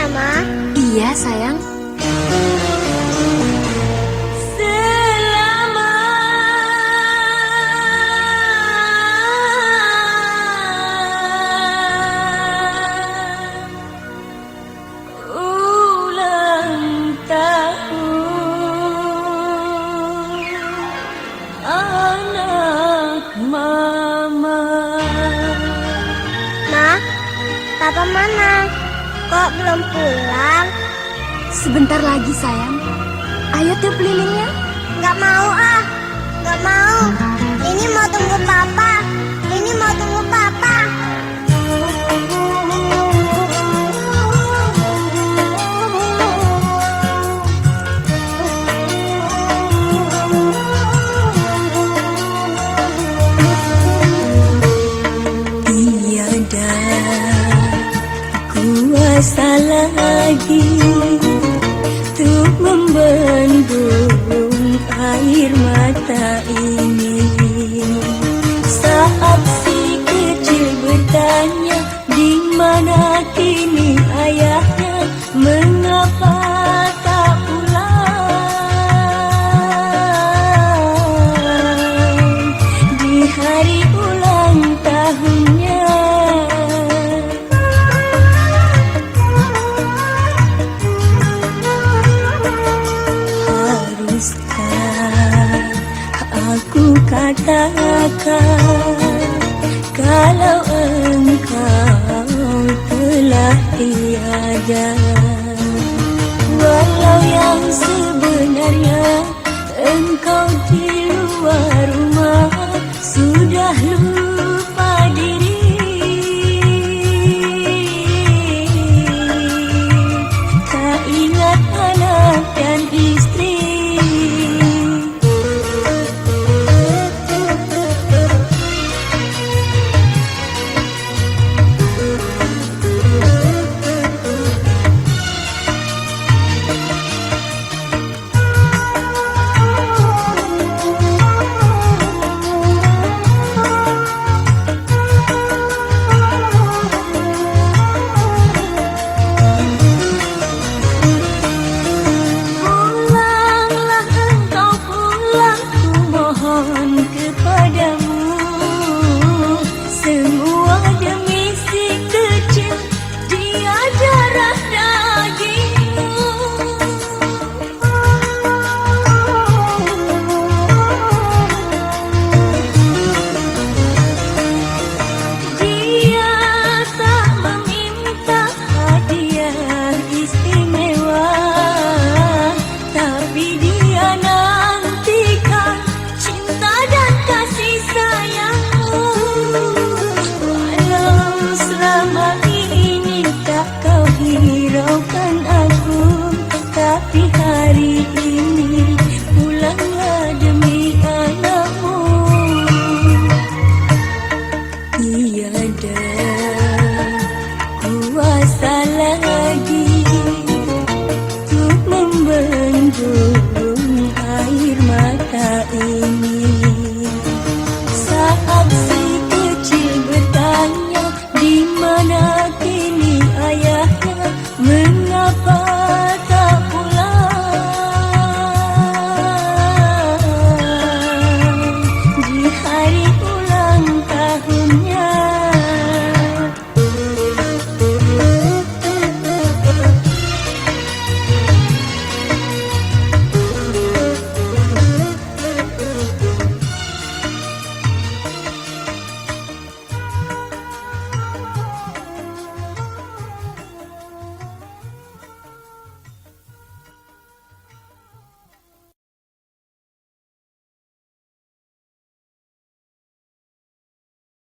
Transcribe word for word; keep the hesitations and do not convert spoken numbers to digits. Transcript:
Ma? Iya, sayang. Papa mana? Kok belum pulang? Sebentar lagi, sayang. Ayo tiup lilinnya. Nggak mau ah, nggak mau. Ini mau tunggu Papa. Ini mau tunggu Papa. Tiada kuasa lagi untuk membendung air mata ini. Saat si kecil bertanya, di mana kini ayahnya, mengapa tak pulang di hari ulang tahunnya. Aku katakan kalau engkau telah tiada, walau yang sebenarnya engkau di luar rumah sudah